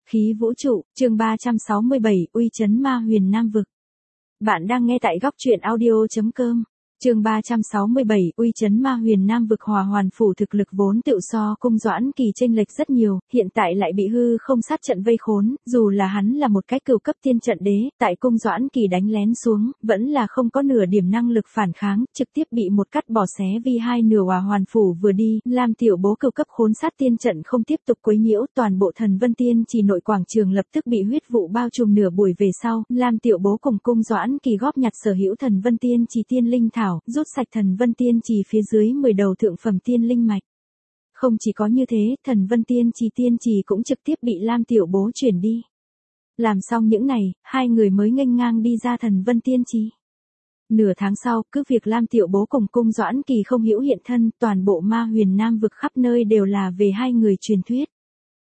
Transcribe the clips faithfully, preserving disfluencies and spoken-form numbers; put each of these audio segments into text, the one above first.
Khí vũ trụ, chương ba trăm sáu mươi bảy, uy chấn ma huyền Nam vực. Bạn đang nghe tại góc truyện audio.com. Chương ba trăm sáu mươi bảy, uy chấn ma huyền Nam vực. Hòa Hoàn phủ thực lực vốn tựu so cung Doãn Kỳ chênh lệch rất nhiều, hiện tại lại bị hư không sát trận vây khốn, dù là hắn là một cái cửu cấp tiên trận đế, tại cung Doãn Kỳ đánh lén xuống, vẫn là không có nửa điểm năng lực phản kháng, trực tiếp bị một cắt bỏ xé vi hai nửa. Hòa Hoàn phủ vừa đi, Lam tiểu bố cửu cấp khốn sát tiên trận không tiếp tục quấy nhiễu, toàn bộ Thần Vân Tiên Trì nội quảng trường lập tức bị huyết vụ bao trùm. Nửa buổi về sau, Lam tiểu bố cùng cung Doãn Kỳ góp nhặt sở hữu Thần Vân Tiên Trì tiên linh thảo, rút sạch Thần Vân Tiên Trì phía dưới mười đầu thượng phẩm tiên linh mạch. Không chỉ có như thế, Thần Vân Tiên Trì tiên trì cũng trực tiếp bị Lam tiểu bố chuyển đi. Làm xong những này, hai người mới nghênh ngang đi ra Thần Vân Tiên Trì. Nửa tháng sau, cứ việc Lam tiểu bố cùng cung Doãn Kỳ không hữu hiện thân, toàn bộ ma huyền Nam vực khắp nơi đều là về hai người truyền thuyết.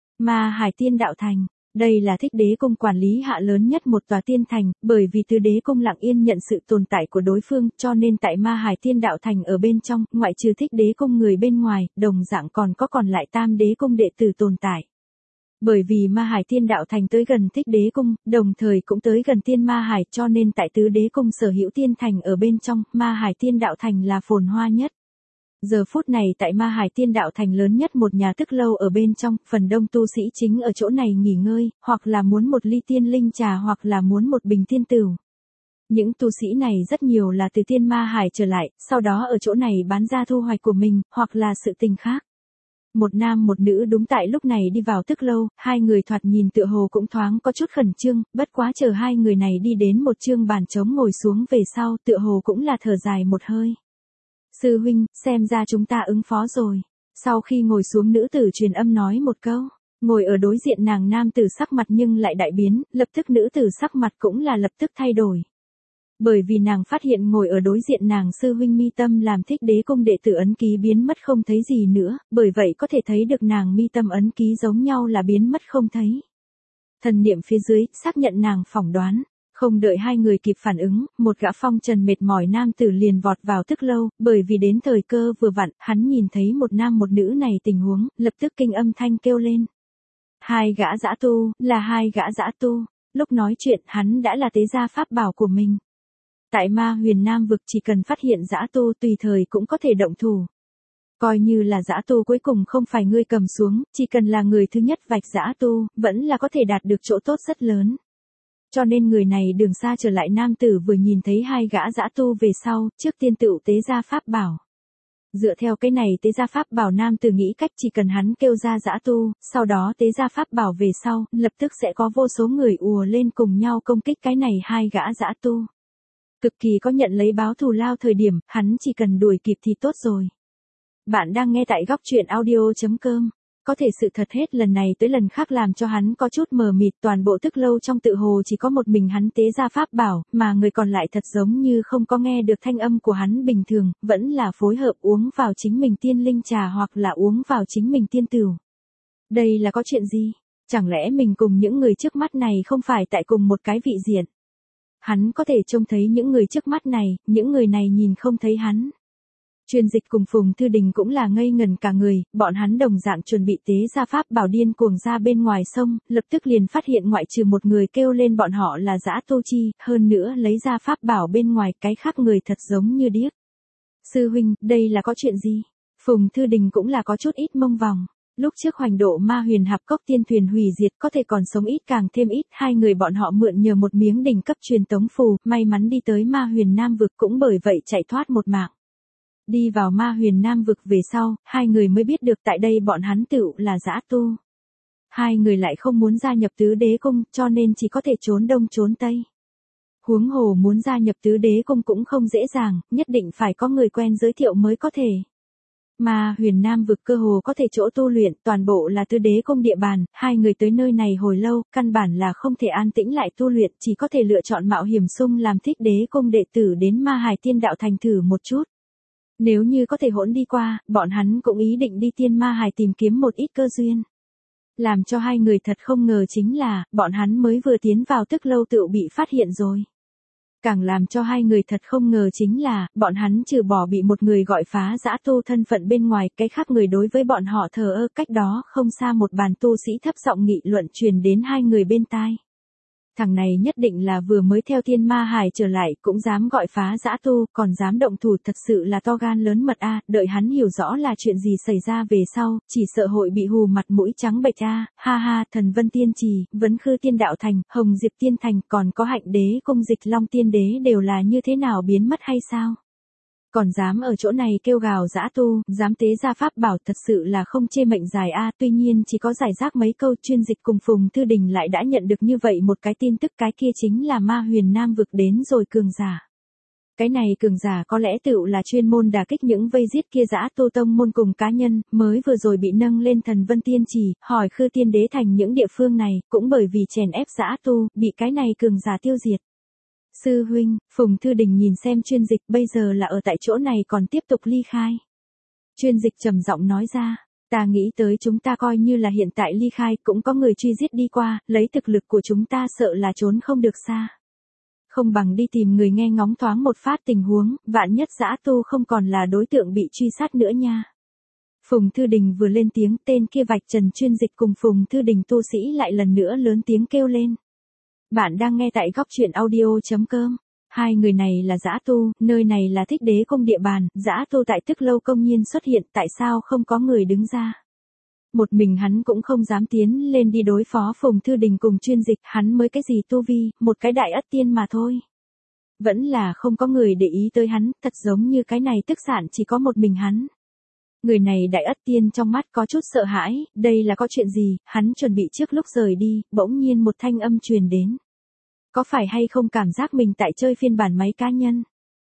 Ma Hải Tiên Đạo Thành. Đây là Thích Đế cung quản lý hạ lớn nhất một tòa tiên thành, bởi vì Tứ Đế cung lặng yên nhận sự tồn tại của đối phương, cho nên tại Ma Hải Tiên Đạo Thành ở bên trong, ngoại trừ Thích Đế cung người bên ngoài, đồng dạng còn có còn lại Tam Đế cung đệ tử tồn tại. Bởi vì Ma Hải Tiên Đạo Thành tới gần Thích Đế cung, đồng thời cũng tới gần Tiên Ma Hải, cho nên tại Tứ Đế cung sở hữu tiên thành ở bên trong, Ma Hải Tiên Đạo Thành là phồn hoa nhất. Giờ phút này tại Ma Hải Tiên Đạo Thành lớn nhất một nhà tức lâu ở bên trong, phần đông tu sĩ chính ở chỗ này nghỉ ngơi, hoặc là muốn một ly tiên linh trà hoặc là muốn một bình tiên tửu. Những tu sĩ này rất nhiều là từ Tiên Ma Hải trở lại, sau đó ở chỗ này bán ra thu hoạch của mình, hoặc là sự tình khác. Một nam một nữ đúng tại lúc này đi vào tức lâu, hai người thoạt nhìn tựa hồ cũng thoáng có chút khẩn trương, bất quá chờ hai người này đi đến một chương bàn trống ngồi xuống về sau, tựa hồ cũng là thở dài một hơi. Sư huynh, xem ra chúng ta ứng phó rồi. Sau khi ngồi xuống, nữ tử truyền âm nói một câu. Ngồi ở đối diện nàng nam tử sắc mặt nhưng lại đại biến, lập tức nữ tử sắc mặt cũng là lập tức thay đổi. Bởi vì nàng phát hiện ngồi ở đối diện nàng sư huynh mi tâm làm Thích Đế cung đệ tử ấn ký biến mất không thấy gì nữa, bởi vậy có thể thấy được nàng mi tâm ấn ký giống nhau là biến mất không thấy. Thần niệm phía dưới, xác nhận nàng phỏng đoán. Không đợi hai người kịp phản ứng, một gã phong trần mệt mỏi nam tử liền vọt vào tức lâu, bởi vì đến thời cơ vừa vặn, hắn nhìn thấy một nam một nữ này tình huống, lập tức kinh âm thanh kêu lên. Hai gã dã tu, là hai gã dã tu. Lúc nói chuyện, hắn đã là tế gia pháp bảo của mình. Tại ma huyền Nam vực chỉ cần phát hiện dã tu tùy thời cũng có thể động thủ. Coi như là dã tu cuối cùng không phải ngươi cầm xuống, chỉ cần là người thứ nhất vạch dã tu, vẫn là có thể đạt được chỗ tốt rất lớn. Cho nên người này đường xa trở lại nam tử vừa nhìn thấy hai gã dã tu về sau, trước tiên tựu tế gia pháp bảo. Dựa theo cái này tế gia pháp bảo, nam tử nghĩ cách chỉ cần hắn kêu ra dã tu, sau đó tế gia pháp bảo về sau, lập tức sẽ có vô số người ùa lên cùng nhau công kích cái này hai gã dã tu. Cực kỳ có nhận lấy báo thù lao thời điểm, hắn chỉ cần đuổi kịp thì tốt rồi. Bạn đang nghe tại góc truyện audio.com. Có thể sự thật hết lần này tới lần khác làm cho hắn có chút mờ mịt, toàn bộ tức lâu trong tự hồ chỉ có một mình hắn tế gia pháp bảo, mà người còn lại thật giống như không có nghe được thanh âm của hắn bình thường, vẫn là phối hợp uống vào chính mình tiên linh trà hoặc là uống vào chính mình tiên tửu. Đây là có chuyện gì? Chẳng lẽ mình cùng những người trước mắt này không phải tại cùng một cái vị diện? Hắn có thể trông thấy những người trước mắt này, những người này nhìn không thấy hắn. Truyền dịch cùng Phùng Thư Đình cũng là ngây ngần cả người, bọn hắn đồng dạng chuẩn bị tế gia pháp bảo điên cuồng ra bên ngoài sông, lập tức liền phát hiện ngoại trừ một người kêu lên bọn họ là dã tu chi, hơn nữa lấy ra pháp bảo bên ngoài, cái khác người thật giống như điếc. Sư huynh, đây là có chuyện gì? Phùng Thư Đình cũng là có chút ít mông vòng. Lúc trước hoành độ ma huyền hạp cốc tiên thuyền hủy diệt, có thể còn sống ít càng thêm ít, hai người bọn họ mượn nhờ một miếng đỉnh cấp truyền tống phù, may mắn đi tới ma huyền Nam vực, cũng bởi vậy chạy thoát một mạng. Đi vào ma huyền Nam vực về sau, hai người mới biết được tại đây bọn hắn tựu là dã tu. Hai người lại không muốn gia nhập Tứ Đế cung, cho nên chỉ có thể trốn đông trốn tây. Huống hồ muốn gia nhập Tứ Đế cung cũng không dễ dàng, nhất định phải có người quen giới thiệu mới có thể. Ma huyền Nam vực cơ hồ có thể chỗ tu luyện, toàn bộ là Tứ Đế cung địa bàn, hai người tới nơi này hồi lâu, căn bản là không thể an tĩnh lại tu luyện, chỉ có thể lựa chọn mạo hiểm xung làm Thích Đế cung đệ tử đến Ma Hải Tiên Đạo Thành thử một chút. Nếu như có thể hỗn đi qua, bọn hắn cũng ý định đi Tiên Ma Hải tìm kiếm một ít cơ duyên. Làm cho hai người thật không ngờ chính là, bọn hắn mới vừa tiến vào tức lâu tựu bị phát hiện rồi. Càng làm cho hai người thật không ngờ chính là, bọn hắn trừ bỏ bị một người gọi phá dã tu thân phận bên ngoài, cái khác người đối với bọn họ thờ ơ. Cách đó không xa một bàn tu sĩ thấp giọng nghị luận truyền đến hai người bên tai. Thằng này nhất định là vừa mới theo Thiên Ma Hải trở lại, cũng dám gọi phá dã tu, còn dám động thủ, thật sự là to gan lớn mật a. Đợi hắn hiểu rõ là chuyện gì xảy ra về sau, chỉ sợ hội bị hù mặt mũi trắng bệch a. Ha ha, Thần Vân Tiên Trì, Vấn Khư Tiên Đạo Thành, Hồng Diệp Tiên Thành, còn có Hạnh Đế Cung Dịch Long Tiên Đế đều là như thế nào biến mất hay sao? Còn dám ở chỗ này kêu gào dã tu, dám tế ra pháp bảo, thật sự là không chê mệnh dài a. Tuy nhiên chỉ có giải rác mấy câu, Chuyên Dịch cùng Phùng Thư Đình lại đã nhận được như vậy một cái tin tức, cái kia chính là Ma Huyền Nam vực đến rồi cường giả. Cái này cường giả có lẽ tựu là chuyên môn đả kích những vây giết kia dã tu tông môn cùng cá nhân, mới vừa rồi bị nâng lên Thần Vân Tiên Trì, hỏi Khư Tiên Đế thành những địa phương này, cũng bởi vì chèn ép dã tu, bị cái này cường giả tiêu diệt. Sư huynh, Phùng Thư Đình nhìn xem Chuyên Dịch bây giờ là ở tại chỗ này còn tiếp tục ly khai. Chuyên Dịch trầm giọng nói ra, ta nghĩ tới chúng ta coi như là hiện tại ly khai cũng có người truy giết đi qua, lấy thực lực của chúng ta sợ là trốn không được xa. Không bằng đi tìm người nghe ngóng thoáng một phát tình huống, vạn nhất dã tu không còn là đối tượng bị truy sát nữa nha. Phùng Thư Đình vừa lên tiếng, tên kia vạch trần Chuyên Dịch cùng Phùng Thư Đình tu sĩ lại lần nữa lớn tiếng kêu lên. Bạn đang nghe tại góc truyện audio.com. Hai người này là dã tu, nơi này là Thích Đế Cung địa bàn, dã tu tại Tức Lâu công nhiên xuất hiện, tại sao không có người đứng ra? Một mình hắn cũng không dám tiến lên đi đối phó Phùng Thư Đình cùng Chuyên Dịch, hắn mới cái gì tu vi, một cái đại ất tiên mà thôi. Vẫn là không có người để ý tới hắn, thật giống như cái này tức giản chỉ có một mình hắn. Người này đại ất tiên trong mắt có chút sợ hãi, đây là có chuyện gì, hắn chuẩn bị trước lúc rời đi, bỗng nhiên một thanh âm truyền đến. Có phải hay không cảm giác mình tại chơi phiên bản máy cá nhân?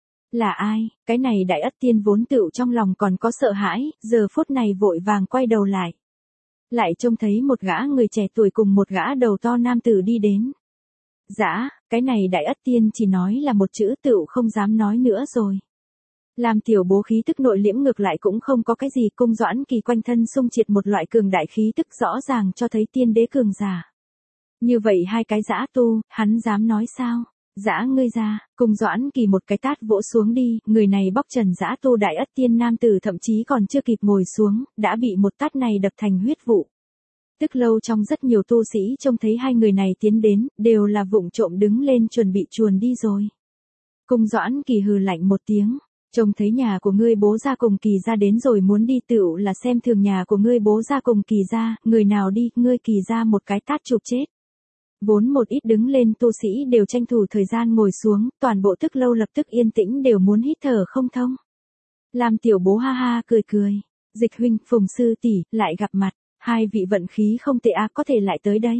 Là ai? Cái này đại ất tiên vốn tựu trong lòng còn có sợ hãi, giờ phút này vội vàng quay đầu lại. Lại trông thấy một gã người trẻ tuổi cùng một gã đầu to nam tử đi đến. Dã, cái này đại ất tiên chỉ nói là một chữ tựu không dám nói nữa rồi. Làm tiểu bố khí tức nội liễm ngược lại cũng không có cái gì, Cung Doãn Kỳ quanh thân xung triệt một loại cường đại khí tức rõ ràng cho thấy tiên đế cường giả. Như vậy hai cái dã tu, hắn dám nói sao? Dã ngươi ra, Cung Doãn Kỳ một cái tát vỗ xuống đi, người này bóc trần dã tu đại ất tiên nam tử thậm chí còn chưa kịp ngồi xuống, đã bị một tát này đập thành huyết vụ. Tức Lâu trong rất nhiều tu sĩ trông thấy hai người này tiến đến, đều là vụng trộm đứng lên chuẩn bị chuồn đi rồi. Cung Doãn Kỳ hừ lạnh một tiếng. Trông thấy nhà của ngươi bố ra cùng Kỳ ra đến rồi muốn đi tựu là xem thường nhà của ngươi bố ra cùng Kỳ ra, người nào đi, ngươi Kỳ ra một cái tát chụp chết. Vốn một ít đứng lên tu sĩ đều tranh thủ thời gian ngồi xuống, toàn bộ Tức Lâu lập tức yên tĩnh đều muốn hít thở không thông. Làm tiểu bố ha ha cười cười, Dịch huynh, Phùng sư tỷ, lại gặp mặt, hai vị vận khí không tệ a, có thể lại tới đây.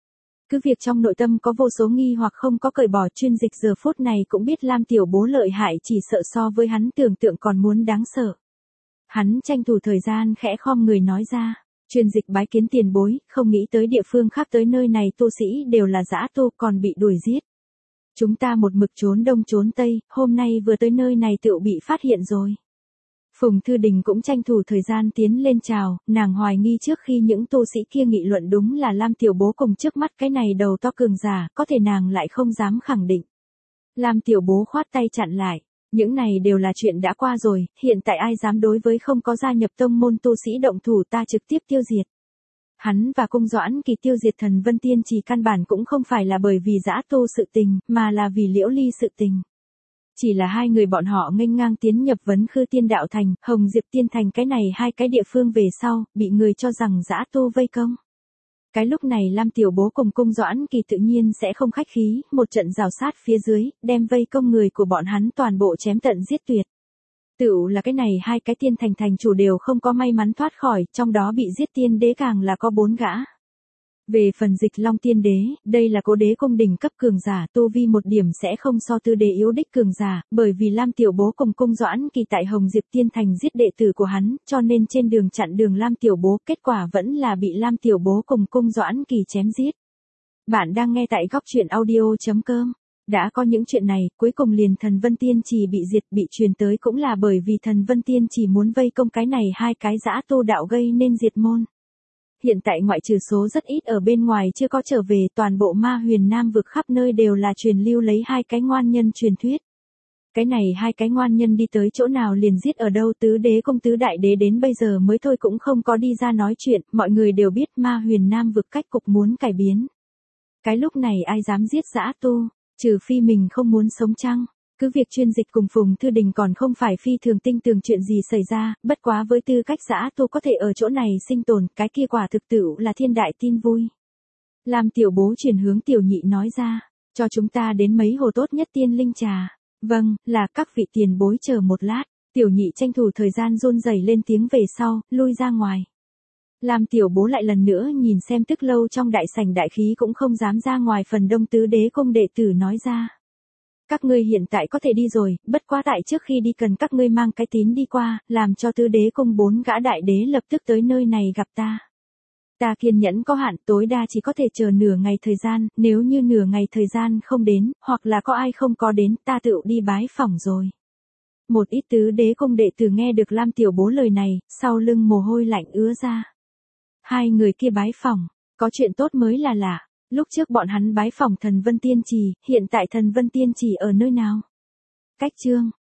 Cứ việc trong nội tâm có vô số nghi hoặc không có cởi bỏ, Chuyên Dịch giờ phút này cũng biết Lam tiểu bố lợi hại chỉ sợ so với hắn tưởng tượng còn muốn đáng sợ. Hắn tranh thủ thời gian khẽ khom người nói ra, Chuyên Dịch bái kiến tiền bối, không nghĩ tới địa phương khác tới nơi này tu sĩ đều là dã tu còn bị đuổi giết. Chúng ta một mực trốn đông trốn tây, hôm nay vừa tới nơi này tựu bị phát hiện rồi. Phùng Thư Đình cũng tranh thủ thời gian tiến lên chào, nàng hoài nghi trước khi những tu sĩ kia nghị luận đúng là Lam tiểu bố cùng trước mắt cái này đầu to cường giả, có thể nàng lại không dám khẳng định. Lam tiểu bố khoát tay chặn lại, những này đều là chuyện đã qua rồi, hiện tại ai dám đối với không có gia nhập tông môn tu sĩ động thủ, ta trực tiếp tiêu diệt. Hắn và Cung Doãn Kỳ tiêu diệt Thần Vân Tiên Trì căn bản cũng không phải là bởi vì dã tu sự tình, mà là vì Liễu Ly sự tình. Chỉ là hai người bọn họ nghênh ngang tiến nhập Vấn Khư Tiên Đạo Thành, Hồng Diệp Tiên Thành, cái này hai cái địa phương về sau, bị người cho rằng dã tu vây công. Cái lúc này Lam tiểu bố cùng Cung Doãn Kỳ tự nhiên sẽ không khách khí, một trận rào sát phía dưới, đem vây công người của bọn hắn toàn bộ chém tận giết tuyệt. Tựu là cái này hai cái tiên thành thành chủ đều không có may mắn thoát khỏi, trong đó bị giết tiên đế càng là có bốn gã. Về phần Dịch Long Tiên Đế, đây là Cố Đế cung đỉnh cấp cường giả, tu vi một điểm sẽ không so Tư Đế yếu đích cường giả, bởi vì Lam tiểu bố cùng Cung Doãn Kỳ tại Hồng Diệp Tiên Thành giết đệ tử của hắn, cho nên trên đường chặn đường Lam tiểu bố, kết quả vẫn là bị Lam tiểu bố cùng Cung Doãn Kỳ chém giết. Bạn đang nghe tại góc truyện audio.com. Đã có những chuyện này, cuối cùng liền Thần Vân Tiên Trì bị diệt, bị truyền tới cũng là bởi vì Thần Vân Tiên Trì muốn vây công cái này hai cái dã tu đạo gây nên diệt môn. Hiện tại ngoại trừ số rất ít ở bên ngoài chưa có trở về, toàn bộ Ma Huyền Nam vực khắp nơi đều là truyền lưu lấy hai cái ngoan nhân truyền thuyết. Cái này hai cái ngoan nhân đi tới chỗ nào liền giết ở đâu, tứ đế công tứ đại đế đến bây giờ mới thôi cũng không có đi ra nói chuyện, mọi người đều biết Ma Huyền Nam vực cách cục muốn cải biến. Cái lúc này ai dám giết dã tu, trừ phi mình không muốn sống chăng? Cứ việc chuyên dịch cùng Phùng Thư Đình còn không phải phi thường tinh tường chuyện gì xảy ra, bất quá với tư cách dã tu có thể ở chỗ này sinh tồn, cái kia quả thực tựu là thiên đại tin vui. Làm tiểu bố chuyển hướng tiểu nhị nói ra, cho chúng ta đến mấy hồ tốt nhất tiên linh trà. Vâng, là các vị tiền bối chờ một lát, tiểu nhị tranh thủ thời gian run rẩy lên tiếng về sau, lui ra ngoài. Làm tiểu bố lại lần nữa nhìn xem tức lâu trong đại sảnh đại khí cũng không dám ra ngoài, phần đông tứ đế công đệ tử nói ra. Các ngươi hiện tại có thể đi rồi, bất quá tại trước khi đi cần các ngươi mang cái tín đi qua, làm cho tứ đế công bốn gã đại đế lập tức tới nơi này gặp ta. Ta kiên nhẫn có hạn, tối đa chỉ có thể chờ nửa ngày thời gian, nếu như nửa ngày thời gian không đến, hoặc là có ai không có đến, ta tự đi bái phỏng rồi. Một ít tứ đế công đệ tử nghe được Lam tiểu bố lời này, sau lưng mồ hôi lạnh ứa ra. Hai người kia bái phỏng, có chuyện tốt mới là lạ. Lúc trước bọn hắn bái phỏng Thần Vân Tiên Trì, hiện tại Thần Vân Tiên Trì ở nơi nào? Cách chương